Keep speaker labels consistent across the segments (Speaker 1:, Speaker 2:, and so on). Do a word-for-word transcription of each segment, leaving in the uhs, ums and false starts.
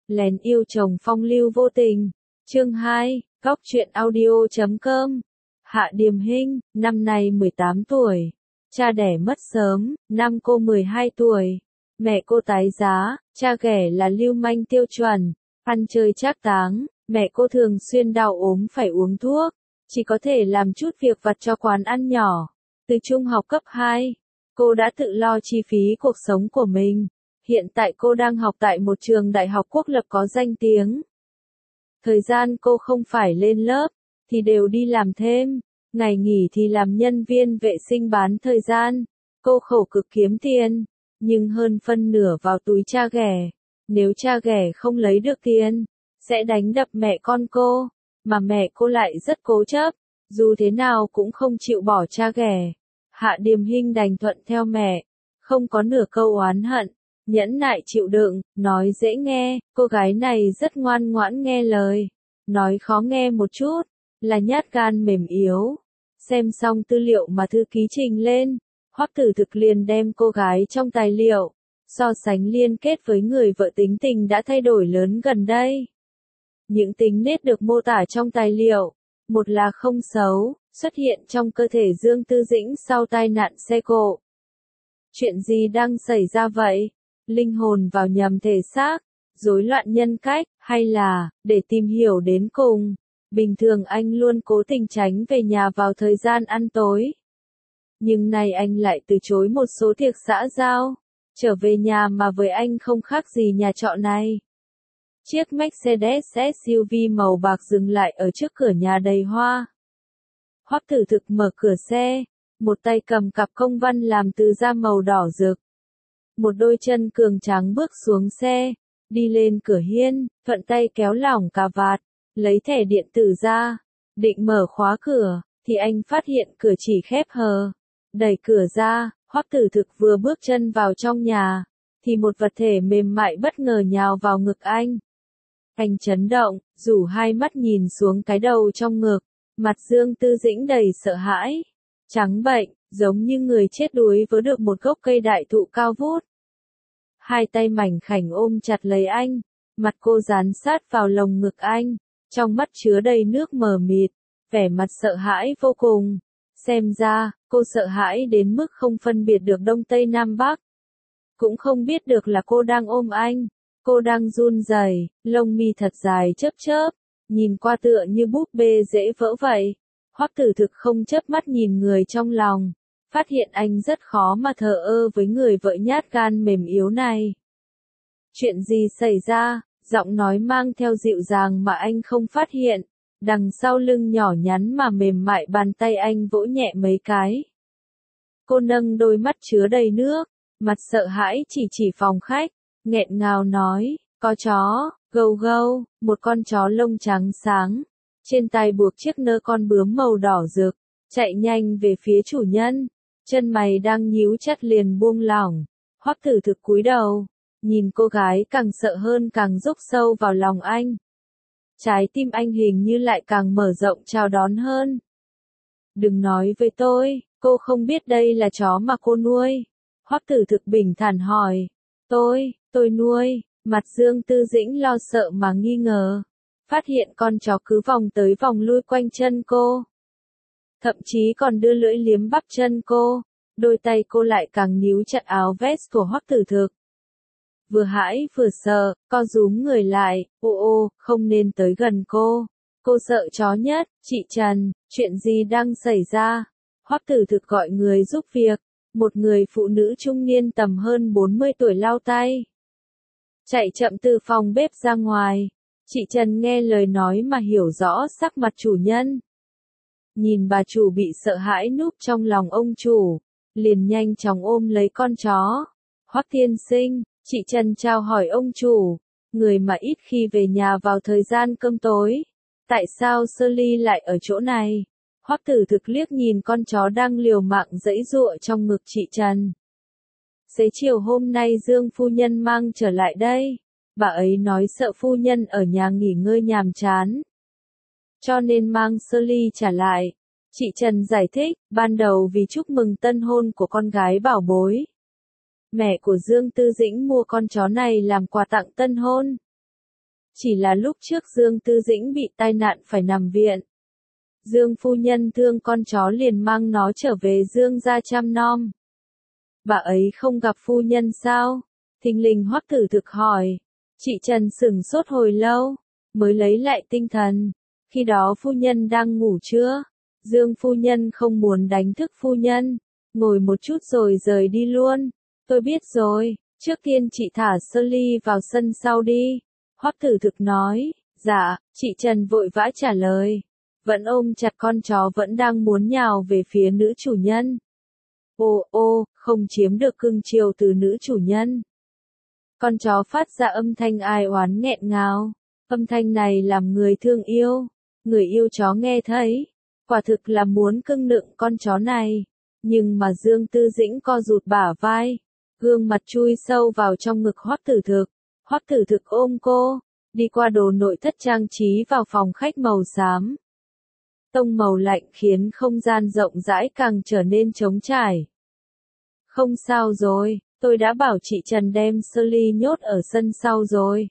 Speaker 1: Lén yêu chồng phong lưu vô tình. Chương hai, Góc truyện audio chấm com. Hạ Điềm Hinh, năm nay mười tám tuổi. Cha đẻ mất sớm, năm cô mười hai tuổi. Mẹ cô tái giá, cha ghẻ là lưu manh tiêu chuẩn, ăn chơi trác táng. Mẹ cô thường xuyên đau ốm phải uống thuốc, chỉ có thể làm chút việc vặt cho quán ăn nhỏ. Từ trung học cấp hai, cô đã tự lo chi phí cuộc sống của mình. Hiện tại cô đang học tại một trường đại học quốc lập có danh tiếng. Thời gian cô không phải lên lớp, thì đều đi làm thêm. Ngày nghỉ thì làm nhân viên vệ sinh bán thời gian. Cô khổ cực kiếm tiền, nhưng hơn phân nửa vào túi cha ghẻ. Nếu cha ghẻ không lấy được tiền, sẽ đánh đập mẹ con cô. Mà mẹ cô lại rất cố chấp, dù thế nào cũng không chịu bỏ cha ghẻ. Hạ Điềm Hinh đành thuận theo mẹ, không có nửa câu oán hận, nhẫn nại chịu đựng. Nói dễ nghe, cô gái này rất ngoan ngoãn nghe lời. Nói khó nghe một chút, là nhát gan mềm yếu. Xem xong tư liệu mà thư ký trình lên, Hoắc Tử Thực liền đem cô gái trong tài liệu, so sánh liên kết với người vợ tính tình đã thay đổi lớn gần đây. Những tính nết được mô tả trong tài liệu, một là không xấu, xuất hiện trong cơ thể Dương Tư Dĩnh sau tai nạn xe cộ. Chuyện gì đang xảy ra vậy? Linh hồn vào nhầm thể xác, rối loạn nhân cách, hay là, để tìm hiểu đến cùng, bình thường anh luôn cố tình tránh về nhà vào thời gian ăn tối. Nhưng nay anh lại từ chối một số tiệc xã giao, trở về nhà mà với anh không khác gì nhà trọ này. Chiếc Mercedes ét u vê màu bạc dừng lại ở trước cửa nhà đầy hoa. Hoắc Tử Thực mở cửa xe, một tay cầm cặp công văn làm từ da màu đỏ rực. Một đôi chân cường tráng bước xuống xe, đi lên cửa hiên, thuận tay kéo lỏng cà vạt, lấy thẻ điện tử ra, định mở khóa cửa, thì anh phát hiện cửa chỉ khép hờ. Đẩy cửa ra, Hoắc Tử Thực vừa bước chân vào trong nhà, thì một vật thể mềm mại bất ngờ nhào vào ngực anh. Anh chấn động, rủ hai mắt nhìn xuống cái đầu trong ngực, mặt Dương Tư Dĩnh đầy sợ hãi, trắng bệch, giống như người chết đuối vớ được một gốc cây đại thụ cao vút. Hai tay mảnh khảnh ôm chặt lấy anh, mặt cô dán sát vào lồng ngực anh, trong mắt chứa đầy nước mờ mịt, vẻ mặt sợ hãi vô cùng. Xem ra, cô sợ hãi đến mức không phân biệt được Đông Tây Nam Bắc. Cũng không biết được là cô đang ôm anh. Cô đang run rẩy, lông mi thật dài chớp chớp, nhìn qua tựa như búp bê dễ vỡ vậy. Hoắc Tử Thực không chớp mắt nhìn người trong lòng, phát hiện anh rất khó mà thờ ơ với người vợ nhát gan mềm yếu này. Chuyện gì xảy ra? Giọng nói mang theo dịu dàng mà anh không phát hiện, đằng sau lưng nhỏ nhắn mà mềm mại bàn tay anh vỗ nhẹ mấy cái. Cô nâng đôi mắt chứa đầy nước, mặt sợ hãi chỉ chỉ phòng khách, nghẹn ngào nói, có chó, gâu gâu, một con chó lông trắng sáng, trên tay buộc chiếc nơ con bướm màu đỏ rực, chạy nhanh về phía chủ nhân, chân mày đang nhíu chặt liền buông lỏng. Hoắc Tử Thực cúi đầu, nhìn cô gái càng sợ hơn càng rúc sâu vào lòng anh. Trái tim anh hình như lại càng mở rộng chào đón hơn. Đừng nói với tôi, cô không biết đây là chó mà cô nuôi. Hoắc Tử Thực bình thản hỏi. Tôi, tôi nuôi. Mặt Dương Tư Dĩnh lo sợ mà nghi ngờ. Phát hiện con chó cứ vòng tới vòng lui quanh chân cô. Thậm chí còn đưa lưỡi liếm bắp chân cô. Đôi tay cô lại càng níu chặt áo vest của Hoắc Tử Thực. Vừa hãi vừa sợ, co rúm người lại, ô ô, không nên tới gần cô. Cô sợ chó nhất. Chị Trần, chuyện gì đang xảy ra? Hoắc Tử Thực gọi người giúp việc. Một người phụ nữ trung niên tầm hơn bốn mươi tuổi lau tay. Chạy chậm từ phòng bếp ra ngoài. Chị Trần nghe lời nói mà hiểu rõ sắc mặt chủ nhân. Nhìn bà chủ bị sợ hãi núp trong lòng ông chủ, liền nhanh chóng ôm lấy con chó. Hoắc tiên sinh, chị Trần chào hỏi ông chủ, người mà ít khi về nhà vào thời gian cơm tối. Tại sao Shirley lại ở chỗ này? Hoắc Tử Thực liếc nhìn con chó đang liều mạng giãy giụa trong ngực chị Trần. Xế chiều hôm nay Dương phu nhân mang trở lại đây. Bà ấy nói sợ phu nhân ở nhà nghỉ ngơi nhàm chán, cho nên mang Shirley trả lại. Chị Trần giải thích, ban đầu vì chúc mừng tân hôn của con gái bảo bối. Mẹ của Dương Tư Dĩnh mua con chó này làm quà tặng tân hôn. chỉ là lúc trước Dương Tư Dĩnh bị tai nạn phải nằm viện. Dương phu nhân thương con chó liền mang nó trở về Dương gia chăm nom. Bà ấy không gặp phu nhân sao? Thình lình Hoắc Tử Thực hỏi. Chị Trần sửng sốt hồi lâu, mới lấy lại tinh thần. Khi đó phu nhân đang ngủ chưa? Dương phu nhân không muốn đánh thức phu nhân, ngồi một chút rồi rời đi luôn. Tôi biết rồi, trước tiên chị thả Sơ Ly vào sân sau đi. Hoắc Tử Thực nói. Dạ, chị Trần vội vã trả lời. Vẫn ôm chặt con chó vẫn đang muốn nhào về phía nữ chủ nhân. Ô ô, không chiếm được cưng chiều từ nữ chủ nhân. Con chó phát ra âm thanh ai oán nghẹn ngào. Âm thanh này làm người thương yêu. Người yêu chó nghe thấy. Quả thực là muốn cưng nựng con chó này. Nhưng mà Dương Tư Dĩnh co rụt bả vai. Gương mặt chui sâu vào trong ngực Hoắc Tử Thực. Hoắc Tử Thực ôm cô. Đi qua đồ nội thất trang trí vào phòng khách màu xám. Tông màu lạnh khiến không gian rộng rãi càng trở nên trống trải. Không sao rồi, tôi đã bảo chị Trần đem Sơ Ly nhốt ở sân sau rồi.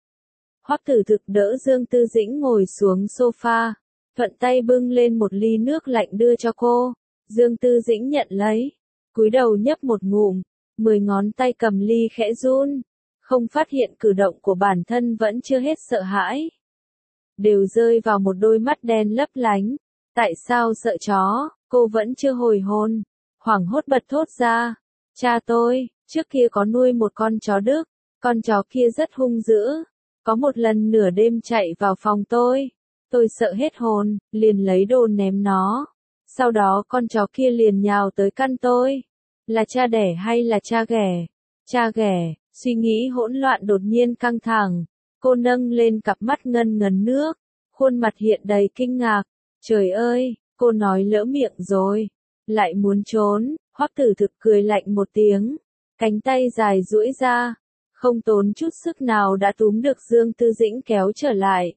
Speaker 1: Hoắc Tử Thực đỡ Dương Tư Dĩnh ngồi xuống sofa, thuận tay bưng lên một ly nước lạnh đưa cho cô. Dương Tư Dĩnh nhận lấy, cúi đầu nhấp một ngụm, mười ngón tay cầm ly khẽ run, không phát hiện cử động của bản thân vẫn chưa hết sợ hãi. Đều rơi vào một đôi mắt đen lấp lánh. Tại sao sợ chó? Cô vẫn chưa hồi hồn. Hoảng hốt bật thốt ra. Cha tôi, trước kia có nuôi một con chó Đức. Con chó kia rất hung dữ. Có một lần nửa đêm chạy vào phòng tôi. Tôi sợ hết hồn, liền lấy đồ ném nó. Sau đó con chó kia liền nhào tới căn tôi. Là cha đẻ hay là cha ghẻ? Cha ghẻ, suy nghĩ hỗn loạn đột nhiên căng thẳng. Cô nâng lên cặp mắt ngân ngấn nước. Khuôn mặt hiện đầy kinh ngạc. Trời ơi, cô nói lỡ miệng rồi. Lại muốn trốn. Hoắc Tử Thực cười lạnh một tiếng. Cánh tay dài duỗi ra. Không tốn chút sức nào đã túm được Dương Tư Dĩnh kéo trở lại.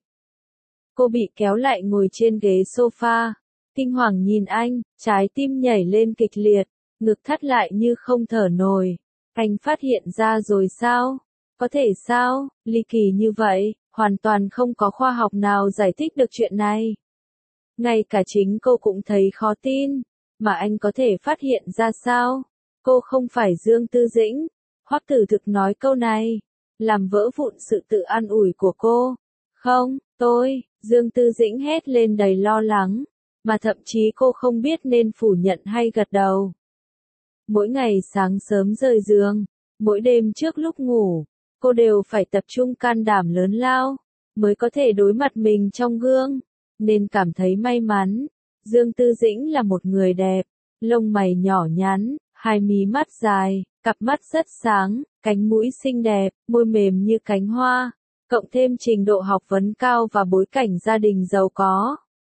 Speaker 1: Cô bị kéo lại ngồi trên ghế sofa. Kinh hoàng nhìn anh, trái tim nhảy lên kịch liệt. Ngực thắt lại như không thở nổi. Anh phát hiện ra rồi sao? Có thể sao? Ly kỳ như vậy, hoàn toàn không có khoa học nào giải thích được chuyện này. Ngay cả chính cô cũng thấy khó tin, mà anh có thể phát hiện ra sao? Cô không phải Dương Tư Dĩnh. Hoắc Tử Thực nói câu này, làm vỡ vụn sự tự an ủi của cô. Không, tôi, Dương Tư Dĩnh hét lên đầy lo lắng, mà thậm chí cô không biết nên phủ nhận hay gật đầu. Mỗi ngày sáng sớm rời giường, mỗi đêm trước lúc ngủ, cô đều phải tập trung can đảm lớn lao, mới có thể đối mặt mình trong gương, nên cảm thấy may mắn. Dương Tư Dĩnh là một người đẹp, lông mày nhỏ nhắn, hai mí mắt dài, cặp mắt rất sáng, cánh mũi xinh đẹp, môi mềm như cánh hoa, cộng thêm trình độ học vấn cao và bối cảnh gia đình giàu có.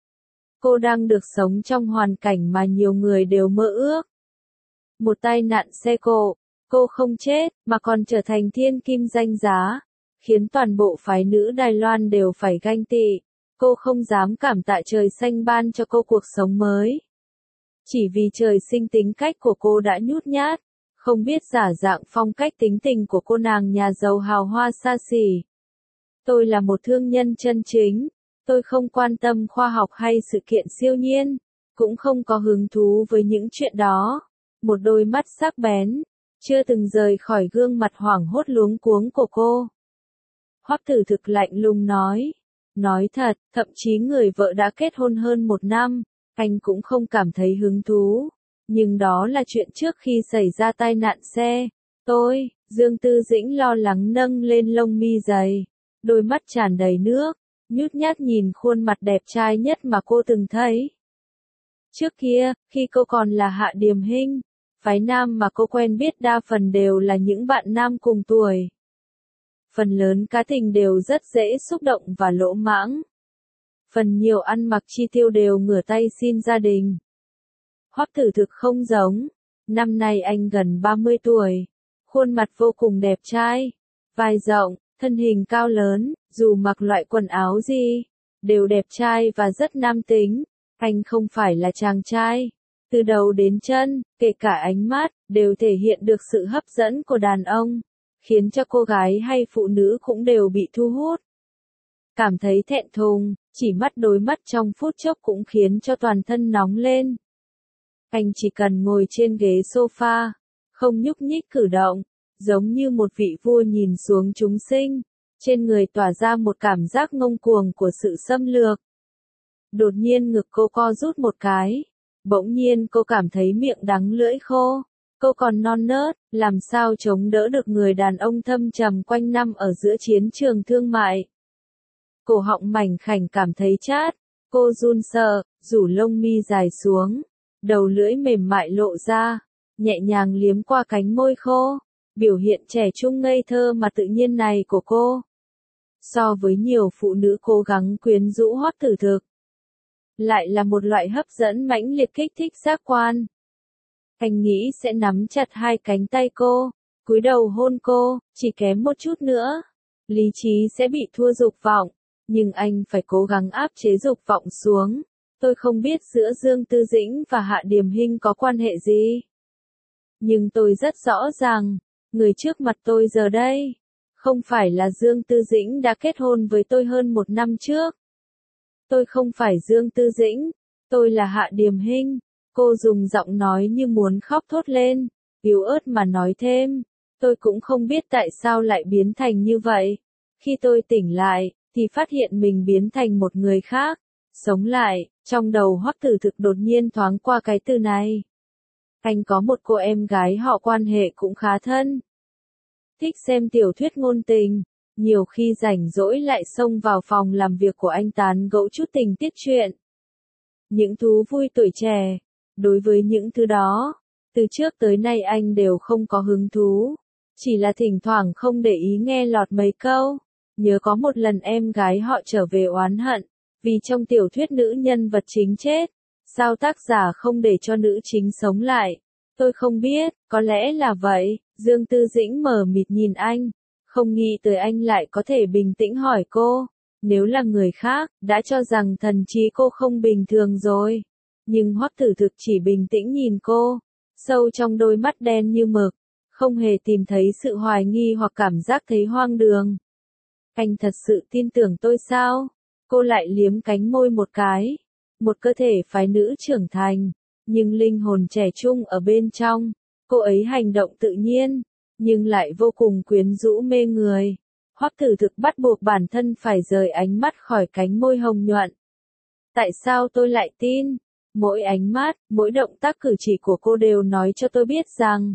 Speaker 1: Cô đang được sống trong hoàn cảnh mà nhiều người đều mơ ước. Một tai nạn xe cộ, cô không chết, mà còn trở thành thiên kim danh giá, khiến toàn bộ phái nữ Đài Loan đều phải ganh tị. Cô không dám cảm tạ trời xanh ban cho cô cuộc sống mới. Chỉ vì trời sinh tính cách của cô đã nhút nhát, không biết giả dạng phong cách tính tình của cô nàng nhà giàu hào hoa xa xỉ. Tôi là một thương nhân chân chính, tôi không quan tâm khoa học hay sự kiện siêu nhiên, cũng không có hứng thú với những chuyện đó. Một đôi mắt sắc bén, chưa từng rời khỏi gương mặt hoảng hốt luống cuống của cô. Hoắc Tử Thực lạnh lùng nói. Nói thật, thậm chí người vợ đã kết hôn hơn một năm, anh cũng không cảm thấy hứng thú. Nhưng đó là chuyện trước khi xảy ra tai nạn xe. Tôi, Dương Tư Dĩnh lo lắng nâng lên lông mi dày, đôi mắt tràn đầy nước, nhút nhát nhìn khuôn mặt đẹp trai nhất mà cô từng thấy. Trước kia, khi cô còn là Hạ Điềm Hinh, phái nam mà cô quen biết đa phần đều là những bạn nam cùng tuổi. Phần lớn cá tình đều rất dễ xúc động và lỗ mãng. Phần nhiều ăn mặc chi tiêu đều ngửa tay xin gia đình. Hoắc Tử Thực không giống. Năm nay anh gần ba mươi tuổi. Khuôn mặt vô cùng đẹp trai. Vai rộng, thân hình cao lớn, dù mặc loại quần áo gì, đều đẹp trai và rất nam tính. Anh không phải là chàng trai. Từ đầu đến chân, kể cả ánh mắt, đều thể hiện được sự hấp dẫn của đàn ông, khiến cho cô gái hay phụ nữ cũng đều bị thu hút. cảm thấy thẹn thùng, chỉ mắt đối mắt trong phút chốc cũng khiến cho toàn thân nóng lên. Anh chỉ cần ngồi trên ghế sofa, không nhúc nhích cử động, giống như một vị vua nhìn xuống chúng sinh, trên người tỏa ra một cảm giác ngông cuồng của sự xâm lược. Đột nhiên ngực cô co rút một cái, bỗng nhiên cô cảm thấy miệng đắng lưỡi khô, cô còn non nớt, làm sao chống đỡ được người đàn ông thâm trầm quanh năm ở giữa chiến trường thương mại. Cổ họng mảnh khảnh cảm thấy chát, cô run sợ, rủ lông mi dài xuống, đầu lưỡi mềm mại lộ ra, nhẹ nhàng liếm qua cánh môi khô, biểu hiện trẻ trung ngây thơ mà tự nhiên này của cô. So với nhiều phụ nữ cố gắng quyến rũ Hoắc Tử Thực, lại là một loại hấp dẫn mãnh liệt kích thích giác quan. Anh nghĩ sẽ nắm chặt hai cánh tay cô, cúi đầu hôn cô, chỉ kém một chút nữa, lý trí sẽ bị thua dục vọng, nhưng anh phải cố gắng áp chế dục vọng xuống. Tôi không biết giữa Dương Tư Dĩnh và Hạ Điềm Hinh có quan hệ gì, nhưng tôi rất rõ ràng, người trước mặt tôi giờ đây, không phải là Dương Tư Dĩnh đã kết hôn với tôi hơn một năm trước. Tôi không phải Dương Tư Dĩnh, tôi là Hạ Điềm Hinh. Cô dùng giọng nói như muốn khóc thốt lên, yếu ớt mà nói thêm, tôi cũng không biết tại sao lại biến thành như vậy. Khi tôi tỉnh lại, thì phát hiện mình biến thành một người khác, sống lại, trong đầu Hoắc Tử Thực đột nhiên thoáng qua cái từ này. Anh có một cô em gái họ quan hệ cũng khá thân. Thích xem tiểu thuyết ngôn tình, nhiều khi rảnh rỗi lại xông vào phòng làm việc của anh tán gẫu chút tình tiết truyện. Những thú vui tuổi trẻ, đối với những thứ đó, từ trước tới nay anh đều không có hứng thú, chỉ là thỉnh thoảng không để ý nghe lọt mấy câu. Nhớ có một lần em gái họ trở về oán hận, vì trong tiểu thuyết nữ nhân vật chính chết, sao tác giả không để cho nữ chính sống lại. Tôi không biết, có lẽ là vậy. Dương Tư Dĩnh mờ mịt nhìn anh, không nghĩ tới anh lại có thể bình tĩnh hỏi cô. Nếu là người khác, đã cho rằng thần trí cô không bình thường rồi. Nhưng Hoắc Tử Thực chỉ bình tĩnh nhìn cô, sâu trong đôi mắt đen như mực, không hề tìm thấy sự hoài nghi hoặc cảm giác thấy hoang đường. Anh thật sự tin tưởng tôi sao? Cô lại liếm cánh môi một cái. Một cơ thể phái nữ trưởng thành, nhưng linh hồn trẻ trung ở bên trong. Cô ấy hành động tự nhiên, nhưng lại vô cùng quyến rũ mê người. Hoắc Tử Thực bắt buộc bản thân phải rời ánh mắt khỏi cánh môi hồng nhuận. Tại sao tôi lại tin? Mỗi ánh mắt, mỗi động tác cử chỉ của cô đều nói cho tôi biết rằng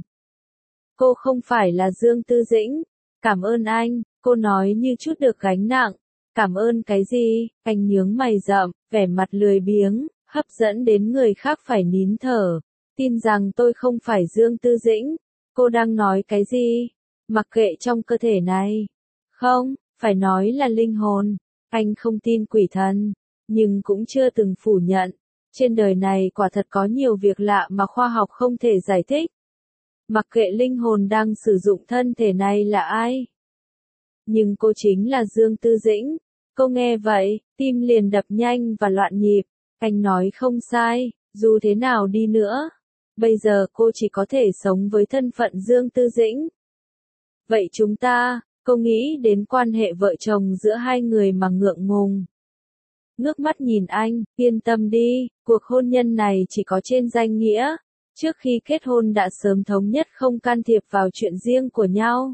Speaker 1: cô không phải là Dương Tư Dĩnh. Cảm ơn anh, cô nói như chút được gánh nặng. Cảm ơn cái gì? Anh nhướng mày rậm, vẻ mặt lười biếng, hấp dẫn đến người khác phải nín thở. Tin rằng tôi không phải Dương Tư Dĩnh. Cô đang nói cái gì? Mặc kệ trong cơ thể này. Không, phải nói là linh hồn. Anh không tin quỷ thần, nhưng cũng chưa từng phủ nhận. Trên đời này quả thật có nhiều việc lạ mà khoa học không thể giải thích. Mặc kệ linh hồn đang sử dụng thân thể này là ai. Nhưng cô chính là Dương Tư Dĩnh. Cô nghe vậy, tim liền đập nhanh và loạn nhịp. Anh nói không sai, dù thế nào đi nữa, bây giờ cô chỉ có thể sống với thân phận Dương Tư Dĩnh. Vậy chúng ta, cô nghĩ đến quan hệ vợ chồng giữa hai người mà ngượng ngùng. Ngước mắt nhìn anh, yên tâm đi, cuộc hôn nhân này chỉ có trên danh nghĩa. Trước khi kết hôn đã sớm thống nhất không can thiệp vào chuyện riêng của nhau.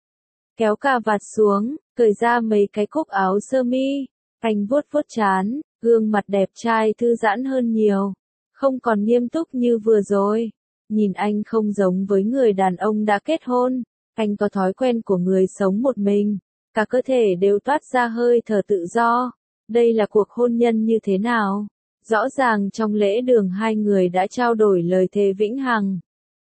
Speaker 1: Kéo cà vạt xuống, cởi ra mấy cái cúc áo sơ mi. Anh vuốt vuốt trán, gương mặt đẹp trai thư giãn hơn nhiều. Không còn nghiêm túc như vừa rồi. Nhìn anh không giống với người đàn ông đã kết hôn. Anh có thói quen của người sống một mình. Cả cơ thể đều toát ra hơi thở tự do. Đây là cuộc hôn nhân như thế nào? Rõ ràng trong lễ đường hai người đã trao đổi lời thề vĩnh hằng.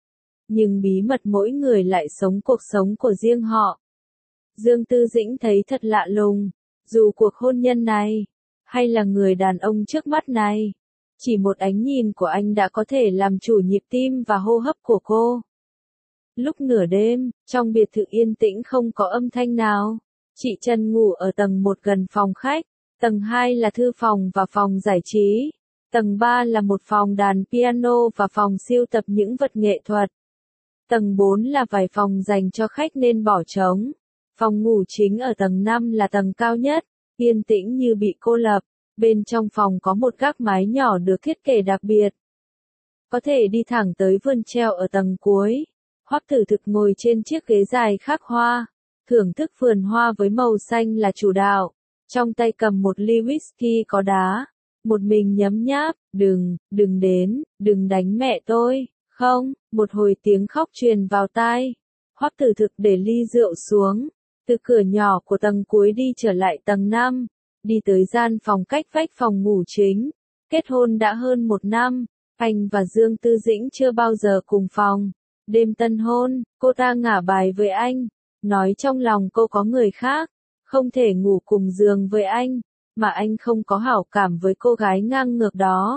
Speaker 1: Nhưng bí mật mỗi người lại sống cuộc sống của riêng họ. Dương Tư Dĩnh thấy thật lạ lùng. Dù cuộc hôn nhân này, hay là người đàn ông trước mắt này, chỉ một ánh nhìn của anh đã có thể làm chủ nhịp tim và hô hấp của cô. Lúc nửa đêm, trong biệt thự yên tĩnh không có âm thanh nào, chị Trần ngủ ở tầng một gần phòng khách, tầng hai là thư phòng và phòng giải trí, tầng ba là một phòng đàn piano và phòng sưu tập những vật nghệ thuật. Tầng bốn là vài phòng dành cho khách nên bỏ trống. Phòng ngủ chính ở tầng năm là tầng cao nhất, yên tĩnh như bị cô lập. Bên trong phòng có một gác mái nhỏ được thiết kế đặc biệt. Có thể đi thẳng tới vườn treo ở tầng cuối. Hoắc Tử Thực ngồi trên chiếc ghế dài khắc hoa, thưởng thức vườn hoa với màu xanh là chủ đạo. Trong tay cầm một ly whisky có đá. Một mình nhấm nháp, đừng, đừng đến, đừng đánh mẹ tôi, không, một hồi tiếng khóc truyền vào tai. Hoắc Tử Thực để ly rượu xuống, từ cửa nhỏ của tầng cuối đi trở lại tầng năm, đi tới gian phòng cách vách phòng ngủ chính. Kết hôn đã hơn một năm, anh và Dương Tư Dĩnh chưa bao giờ cùng phòng. Đêm tân hôn, cô ta ngả bài với anh, nói trong lòng cô có người khác, không thể ngủ cùng giường với anh, mà anh không có hảo cảm với cô gái ngang ngược đó.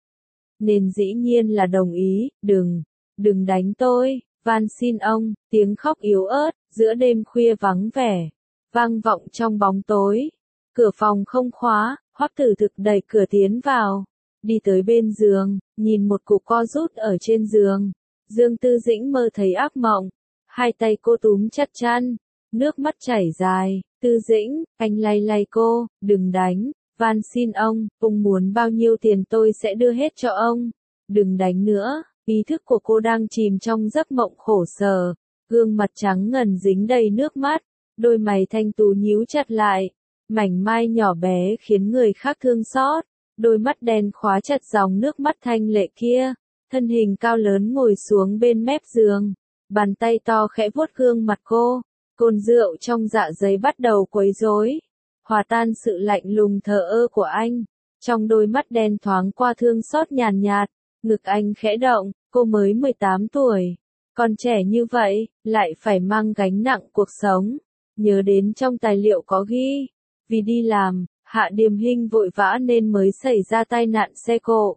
Speaker 1: Nên dĩ nhiên là đồng ý, đừng, đừng đánh tôi, van xin ông, tiếng khóc yếu ớt, giữa đêm khuya vắng vẻ, vang vọng trong bóng tối. Cửa phòng không khóa, Hoắc Tử Thực đẩy cửa tiến vào, đi tới bên giường, nhìn một cục co rút ở trên giường. Dương Tư Dĩnh mơ thấy ác mộng, hai tay cô túm chặt chăn, nước mắt chảy dài. Tư Dĩnh, anh lay lay cô, đừng đánh, van xin ông, ông muốn bao nhiêu tiền tôi sẽ đưa hết cho ông, đừng đánh nữa. Ý thức của cô đang chìm trong giấc mộng khổ sở, gương mặt trắng ngần dính đầy nước mắt, đôi mày thanh tú nhíu chặt lại, mảnh mai nhỏ bé khiến người khác thương xót, đôi mắt đen khóa chặt dòng nước mắt thanh lệ kia, thân hình cao lớn ngồi xuống bên mép giường, bàn tay to khẽ vuốt gương mặt cô, cồn rượu trong dạ dày bắt đầu quấy rối, hòa tan sự lạnh lùng thờ ơ của anh, trong đôi mắt đen thoáng qua thương xót nhàn nhạt, ngực anh khẽ động, cô mới mười tám tuổi, còn trẻ như vậy, lại phải mang gánh nặng cuộc sống. Nhớ đến trong tài liệu có ghi, vì đi làm, Hạ Điềm Hinh vội vã nên mới xảy ra tai nạn xe cộ.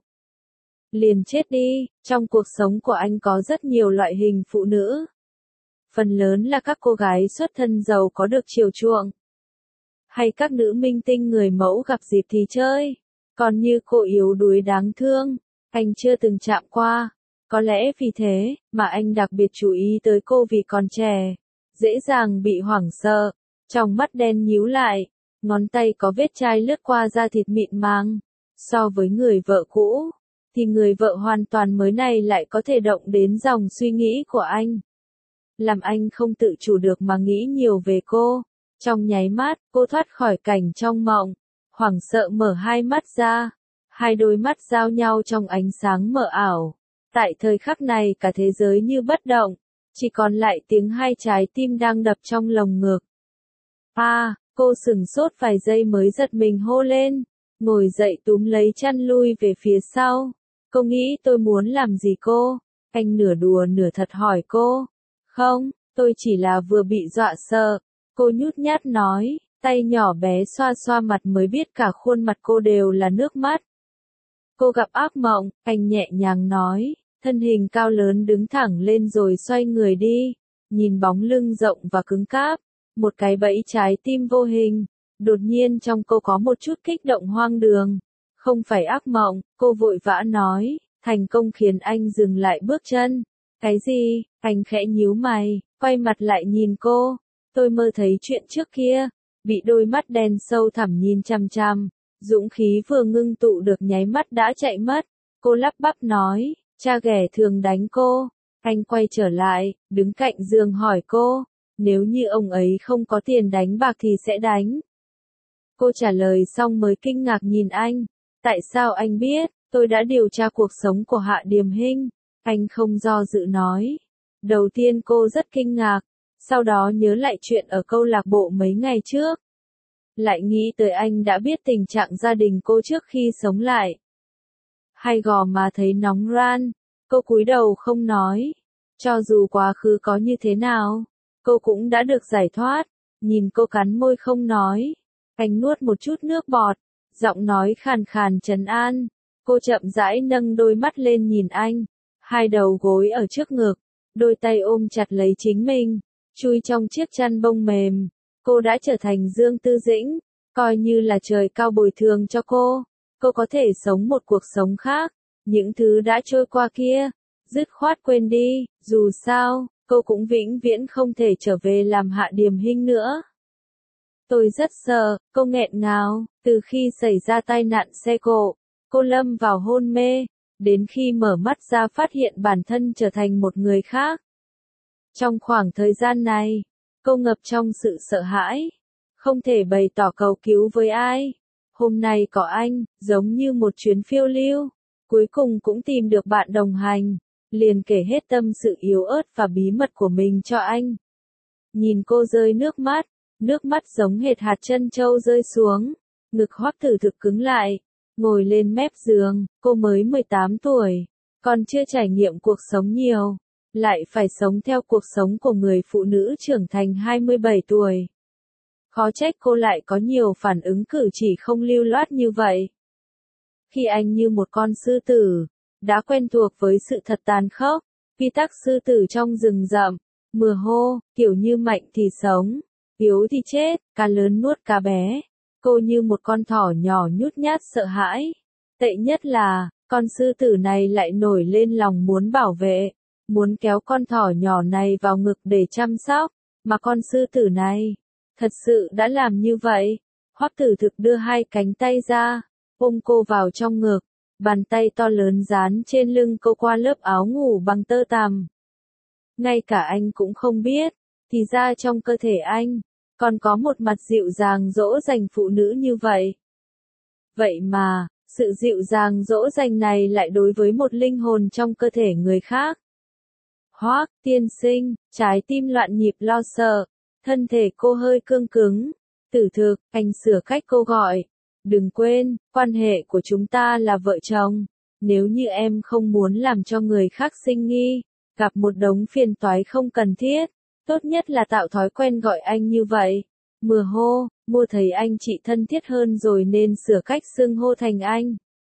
Speaker 1: Liền chết đi, trong cuộc sống của anh có rất nhiều loại hình phụ nữ. Phần lớn là các cô gái xuất thân giàu có được chiều chuộng. Hay các nữ minh tinh người mẫu gặp dịp thì chơi. Còn như cô yếu đuối đáng thương, anh chưa từng chạm qua. Có lẽ vì thế, mà anh đặc biệt chú ý tới cô vì còn trẻ. Dễ dàng bị hoảng sợ, trong mắt đen nhíu lại, ngón tay có vết chai lướt qua da thịt mịn màng. So với người vợ cũ, thì người vợ hoàn toàn mới này lại có thể động đến dòng suy nghĩ của anh. Làm anh không tự chủ được mà nghĩ nhiều về cô. Trong nháy mắt, cô thoát khỏi cảnh trong mộng, hoảng sợ mở hai mắt ra. Hai đôi mắt giao nhau trong ánh sáng mờ ảo. Tại thời khắc này cả thế giới như bất động, chỉ còn lại tiếng hai trái tim đang đập trong lồng ngực. À, cô sửng sốt vài giây mới giật mình hô lên, ngồi dậy túm lấy chăn lui về phía sau. Cô nghĩ tôi muốn làm gì cô? Anh nửa đùa nửa thật hỏi cô. Không, tôi chỉ là vừa bị dọa sợ. Cô nhút nhát nói, tay nhỏ bé xoa xoa mặt mới biết cả khuôn mặt cô đều là nước mắt. Cô gặp ác mộng, anh nhẹ nhàng nói, thân hình cao lớn đứng thẳng lên rồi xoay người đi, nhìn bóng lưng rộng và cứng cáp, một cái bẫy trái tim vô hình. Đột nhiên trong cô có một chút kích động hoang đường. Không phải ác mộng, cô vội vã nói, thành công khiến anh dừng lại bước chân. Cái gì? Anh khẽ nhíu mày, quay mặt lại nhìn cô. Tôi mơ thấy chuyện trước kia, bị đôi mắt đen sâu thẳm nhìn chằm chằm, dũng khí vừa ngưng tụ được nháy mắt đã chạy mất. Cô lắp bắp nói, cha ghẻ thường đánh cô. Anh quay trở lại, đứng cạnh giường hỏi cô, nếu như ông ấy không có tiền đánh bạc thì sẽ đánh. Cô trả lời xong mới kinh ngạc nhìn anh. Tại sao anh biết? Tôi đã điều tra cuộc sống của Hạ Điềm Hinh. Anh không do dự nói. Đầu tiên cô rất kinh ngạc, sau đó nhớ lại chuyện ở câu lạc bộ mấy ngày trước. Lại nghĩ tới anh đã biết tình trạng gia đình cô trước khi sống lại. Hai gò má thấy nóng ran, cô cúi đầu không nói. Cho dù quá khứ có như thế nào, cô cũng đã được giải thoát. Nhìn cô cắn môi không nói. Anh nuốt một chút nước bọt, giọng nói khàn khàn trấn an. Cô chậm rãi nâng đôi mắt lên nhìn anh, hai đầu gối ở trước ngực, đôi tay ôm chặt lấy chính mình, chui trong chiếc chăn bông mềm. Cô đã trở thành Dương Tư Dĩnh, coi như là trời cao bồi thường cho cô. Cô có thể sống một cuộc sống khác, những thứ đã trôi qua kia, dứt khoát quên đi, dù sao, cô cũng vĩnh viễn không thể trở về làm Hạ Điềm Hinh nữa. Tôi rất sợ, cô nghẹn ngào, từ khi xảy ra tai nạn xe cộ, cô lâm vào hôn mê, đến khi mở mắt ra phát hiện bản thân trở thành một người khác. Trong khoảng thời gian này, cô ngập trong sự sợ hãi, không thể bày tỏ cầu cứu với ai. Hôm nay có anh, giống như một chuyến phiêu lưu, cuối cùng cũng tìm được bạn đồng hành, liền kể hết tâm sự yếu ớt và bí mật của mình cho anh. Nhìn cô rơi nước mắt, nước mắt giống hệt hạt trân châu rơi xuống, ngực Hoắc Tử Thực cứng lại, ngồi lên mép giường, cô mới mười tám tuổi, còn chưa trải nghiệm cuộc sống nhiều, lại phải sống theo cuộc sống của người phụ nữ trưởng thành hai mươi bảy tuổi. Khó trách cô lại có nhiều phản ứng cử chỉ không lưu loát như vậy. Khi anh như một con sư tử, đã quen thuộc với sự thật tàn khốc, quy tắc sư tử trong rừng rậm, mưa hô, kiểu như mạnh thì sống, yếu thì chết, cá lớn nuốt cá bé. Cô như một con thỏ nhỏ nhút nhát sợ hãi. Tệ nhất là, con sư tử này lại nổi lên lòng muốn bảo vệ, muốn kéo con thỏ nhỏ này vào ngực để chăm sóc, mà con sư tử này, thật sự đã làm như vậy. Hoắc Tử Thực đưa hai cánh tay ra, ôm cô vào trong ngực, bàn tay to lớn dán trên lưng cô qua lớp áo ngủ bằng tơ tằm. Ngay cả anh cũng không biết, thì ra trong cơ thể anh, còn có một mặt dịu dàng dỗ dành phụ nữ như vậy. Vậy mà, sự dịu dàng dỗ dành này lại đối với một linh hồn trong cơ thể người khác. Hoắc tiên sinh, trái tim loạn nhịp lo sợ, thân thể cô hơi cương cứng. Tử Thực, anh sửa cách cô gọi. Đừng quên, quan hệ của chúng ta là vợ chồng. Nếu như em không muốn làm cho người khác sinh nghi, gặp một đống phiền toái không cần thiết, tốt nhất là tạo thói quen gọi anh như vậy. Mưa hô, mua thấy anh chị thân thiết hơn rồi nên sửa cách xưng hô thành anh.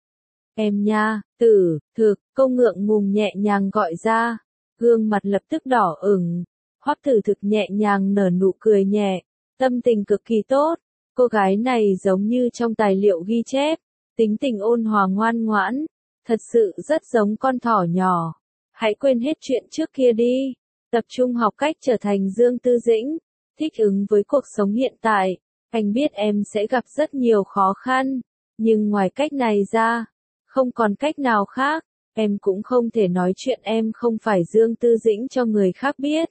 Speaker 1: Em nha, Tử Thực, cô ngượng ngùng nhẹ nhàng gọi ra, gương mặt lập tức đỏ ửng. Hoắc Tử Thực nhẹ nhàng nở nụ cười nhẹ, tâm tình cực kỳ tốt. Cô gái này giống như trong tài liệu ghi chép, tính tình ôn hòa ngoan ngoãn, thật sự rất giống con thỏ nhỏ. Hãy quên hết chuyện trước kia đi, tập trung học cách trở thành Dương Tư Dĩnh, thích ứng với cuộc sống hiện tại. Anh biết em sẽ gặp rất nhiều khó khăn, nhưng ngoài cách này ra, không còn cách nào khác, em cũng không thể nói chuyện em không phải Dương Tư Dĩnh cho người khác biết.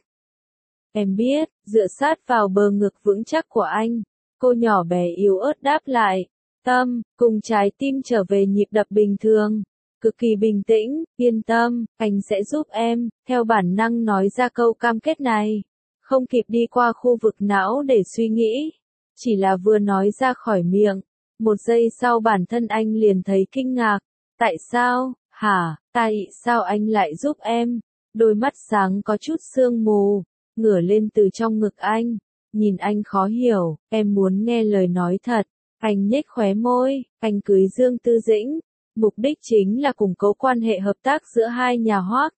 Speaker 1: Em biết, dựa sát vào bờ ngực vững chắc của anh, cô nhỏ bé yếu ớt đáp lại, tâm, cùng trái tim trở về nhịp đập bình thường, cực kỳ bình tĩnh, yên tâm, anh sẽ giúp em, theo bản năng nói ra câu cam kết này, không kịp đi qua khu vực não để suy nghĩ, chỉ là vừa nói ra khỏi miệng, một giây sau bản thân anh liền thấy kinh ngạc, tại sao, hả, tại sao anh lại giúp em, đôi mắt sáng có chút sương mù, ngửa lên từ trong ngực anh. Nhìn anh khó hiểu, em muốn nghe lời nói thật. Anh nhếch khóe môi, anh cưới Dương Tư Dĩnh. Mục đích chính là củng cố quan hệ hợp tác giữa hai nhà Hoắc.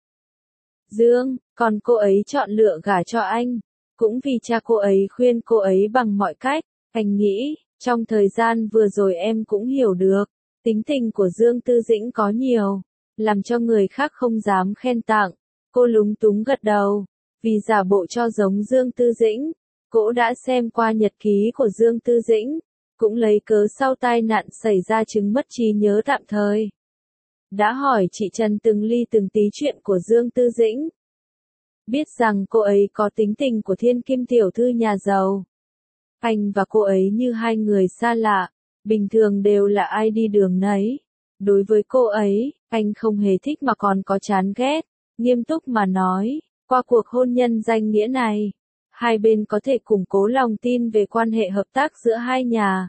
Speaker 1: Dương, còn cô ấy chọn lựa gả cho anh. Cũng vì cha cô ấy khuyên cô ấy bằng mọi cách. Anh nghĩ, trong thời gian vừa rồi em cũng hiểu được. Tính tình của Dương Tư Dĩnh có nhiều, làm cho người khác không dám khen tặng. Cô lúng túng gật đầu, vì giả bộ cho giống Dương Tư Dĩnh. Cô đã xem qua nhật ký của Dương Tư Dĩnh, cũng lấy cớ sau tai nạn xảy ra chứng mất trí nhớ tạm thời. Đã hỏi chị Trần từng ly từng tí chuyện của Dương Tư Dĩnh. Biết rằng cô ấy có tính tình của thiên kim tiểu thư nhà giàu. Anh và cô ấy như hai người xa lạ, bình thường đều là ai đi đường nấy. Đối với cô ấy, anh không hề thích mà còn có chán ghét. Nghiêm túc mà nói, qua cuộc hôn nhân danh nghĩa này, hai bên có thể củng cố lòng tin về quan hệ hợp tác giữa hai nhà.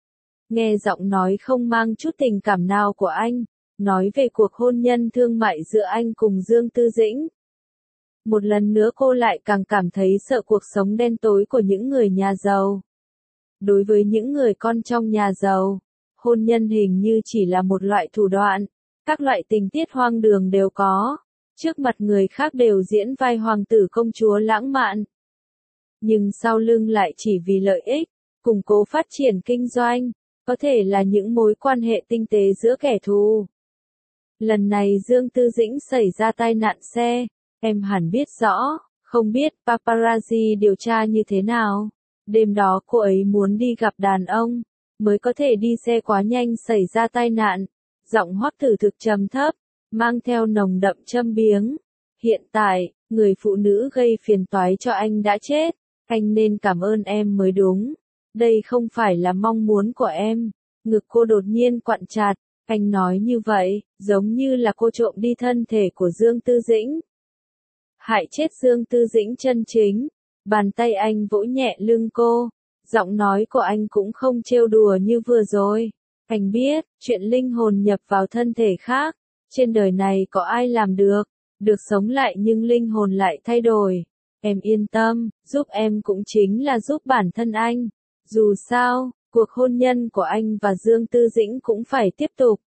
Speaker 1: Nghe giọng nói không mang chút tình cảm nào của anh, nói về cuộc hôn nhân thương mại giữa anh cùng Dương Tư Dĩnh. Một lần nữa cô lại càng cảm thấy sợ cuộc sống đen tối của những người nhà giàu. Đối với những người con trong nhà giàu, hôn nhân hình như chỉ là một loại thủ đoạn, các loại tình tiết hoang đường đều có, trước mặt người khác đều diễn vai hoàng tử công chúa lãng mạn. Nhưng sau lưng lại chỉ vì lợi ích, củng cố phát triển kinh doanh, có thể là những mối quan hệ tinh tế giữa kẻ thù. Lần này Dương Tư Dĩnh xảy ra tai nạn xe, em hẳn biết rõ, không biết paparazzi điều tra như thế nào. Đêm đó cô ấy muốn đi gặp đàn ông, mới có thể đi xe quá nhanh xảy ra tai nạn. Giọng Hoắc Tử Thực trầm thấp, mang theo nồng đậm châm biếng. Hiện tại, người phụ nữ gây phiền toái cho anh đã chết, anh nên cảm ơn em mới đúng. Đây không phải là mong muốn của em. Ngực cô đột nhiên quặn chặt, anh nói như vậy, giống như là cô trộm đi thân thể của Dương Tư Dĩnh. Hại chết Dương Tư Dĩnh chân chính. Bàn tay anh vỗ nhẹ lưng cô, giọng nói của anh cũng không trêu đùa như vừa rồi. Anh biết, chuyện linh hồn nhập vào thân thể khác, trên đời này có ai làm được, được sống lại nhưng linh hồn lại thay đổi. Em yên tâm, giúp em cũng chính là giúp bản thân anh. Dù sao, cuộc hôn nhân của anh và Dương Tư Dĩnh cũng phải tiếp tục.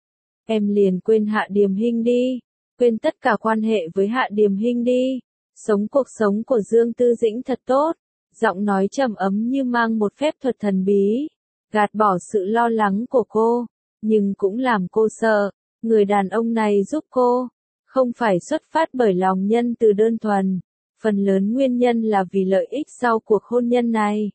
Speaker 1: Em liền quên Hạ Điềm Hinh đi, quên tất cả quan hệ với Hạ Điềm Hinh đi. Sống cuộc sống của Dương Tư Dĩnh thật tốt, giọng nói trầm ấm như mang một phép thuật thần bí, gạt bỏ sự lo lắng của cô, nhưng cũng làm cô sợ. Người đàn ông này giúp cô, không phải xuất phát bởi lòng nhân từ đơn thuần, phần lớn nguyên nhân là vì lợi ích sau cuộc hôn nhân này.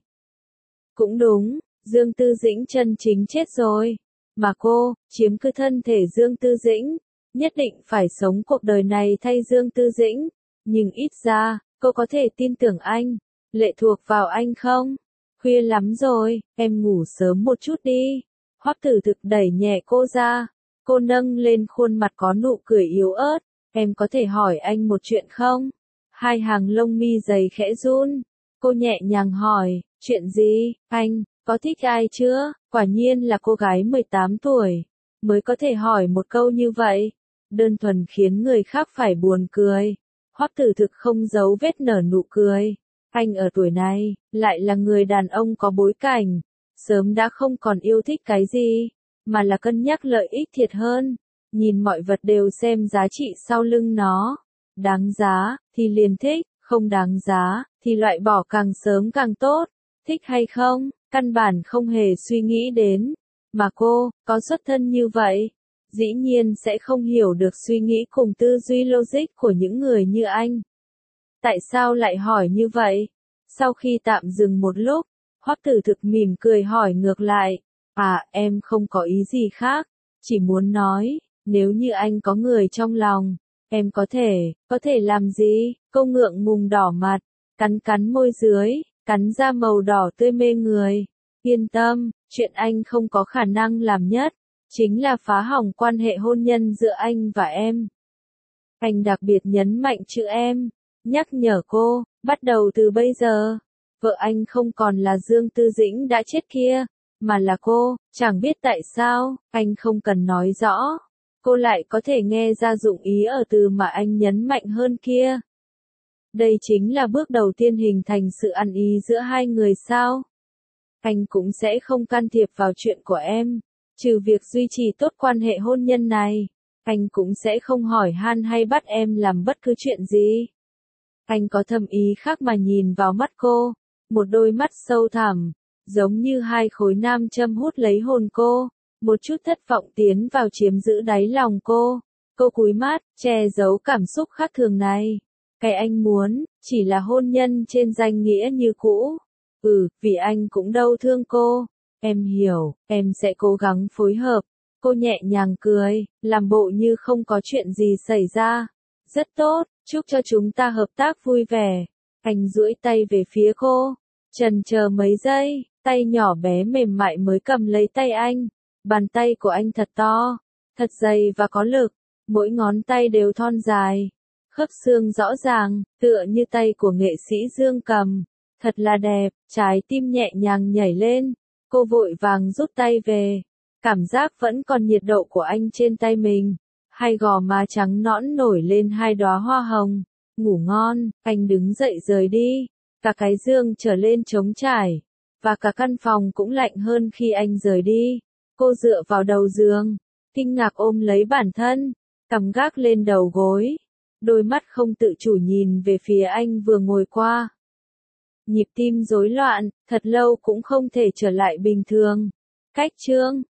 Speaker 1: Cũng đúng, Dương Tư Dĩnh chân chính chết rồi, mà cô, chiếm cứ thân thể Dương Tư Dĩnh, nhất định phải sống cuộc đời này thay Dương Tư Dĩnh. Nhưng ít ra, cô có thể tin tưởng anh, lệ thuộc vào anh không? Khuya lắm rồi, em ngủ sớm một chút đi. Hoắc Tử Thực đẩy nhẹ cô ra, cô nâng lên khuôn mặt có nụ cười yếu ớt, em có thể hỏi anh một chuyện không? Hai hàng lông mi dày khẽ run, cô nhẹ nhàng hỏi, chuyện gì, anh, có thích ai chưa? Quả nhiên là cô gái mười tám tuổi, mới có thể hỏi một câu như vậy, đơn thuần khiến người khác phải buồn cười. Hoắc Tử Thực không giấu vết nở nụ cười. Anh ở tuổi này, lại là người đàn ông có bối cảnh, sớm đã không còn yêu thích cái gì, mà là cân nhắc lợi ích thiệt hơn. Nhìn mọi vật đều xem giá trị sau lưng nó. Đáng giá, thì liền thích, không đáng giá, thì loại bỏ càng sớm càng tốt. Thích hay không, căn bản không hề suy nghĩ đến. Mà cô, có xuất thân như vậy, dĩ nhiên sẽ không hiểu được suy nghĩ cùng tư duy logic của những người như anh. Tại sao lại hỏi như vậy? Sau khi tạm dừng một lúc, Hoắc Tử Thực mỉm cười hỏi ngược lại. À, em không có ý gì khác, chỉ muốn nói, nếu như anh có người trong lòng, em có thể, có thể làm gì? Cô ngượng ngùng đỏ mặt, cắn cắn môi dưới, cắn ra màu đỏ tươi mê người. Yên tâm, chuyện anh không có khả năng làm nhất, chính là phá hỏng quan hệ hôn nhân giữa anh và em. Anh đặc biệt nhấn mạnh chữ em, nhắc nhở cô, bắt đầu từ bây giờ, vợ anh không còn là Dương Tư Dĩnh đã chết kia, mà là cô. Chẳng biết tại sao, anh không cần nói rõ, cô lại có thể nghe ra dụng ý ở từ mà anh nhấn mạnh hơn kia. Đây chính là bước đầu tiên hình thành sự ăn ý giữa hai người sao? Anh cũng sẽ không can thiệp vào chuyện của em, trừ việc duy trì tốt quan hệ hôn nhân này. Anh cũng sẽ không hỏi han hay bắt em làm bất cứ chuyện gì. Anh có thâm ý khác mà nhìn vào mắt cô, một đôi mắt sâu thẳm, giống như hai khối nam châm hút lấy hồn cô, một chút thất vọng tiến vào chiếm giữ đáy lòng cô. Cô cúi mắt, che giấu cảm xúc khác thường này. Cái anh muốn, chỉ là hôn nhân trên danh nghĩa như cũ. Ừ, vì anh cũng đau thương cô. Em hiểu, em sẽ cố gắng phối hợp. Cô nhẹ nhàng cười, làm bộ như không có chuyện gì xảy ra. Rất tốt, chúc cho chúng ta hợp tác vui vẻ. Anh duỗi tay về phía cô, chần chờ mấy giây, tay nhỏ bé mềm mại mới cầm lấy tay anh. Bàn tay của anh thật to, thật dày và có lực, mỗi ngón tay đều thon dài, khớp xương rõ ràng, tựa như tay của nghệ sĩ Dương Cầm. Thật là đẹp, trái tim nhẹ nhàng nhảy lên, cô vội vàng rút tay về. Cảm giác vẫn còn nhiệt độ của anh trên tay mình, hai gò má trắng nõn nổi lên hai đóa hoa hồng. Ngủ ngon, anh đứng dậy rời đi, cả cái giường trở lên trống trải, và cả căn phòng cũng lạnh hơn khi anh rời đi. Cô dựa vào đầu giường, kinh ngạc ôm lấy bản thân, cằm gác lên đầu gối, đôi mắt không tự chủ nhìn về phía anh vừa ngồi qua. Nhịp tim rối loạn, thật lâu cũng không thể trở lại bình thường. Cách chương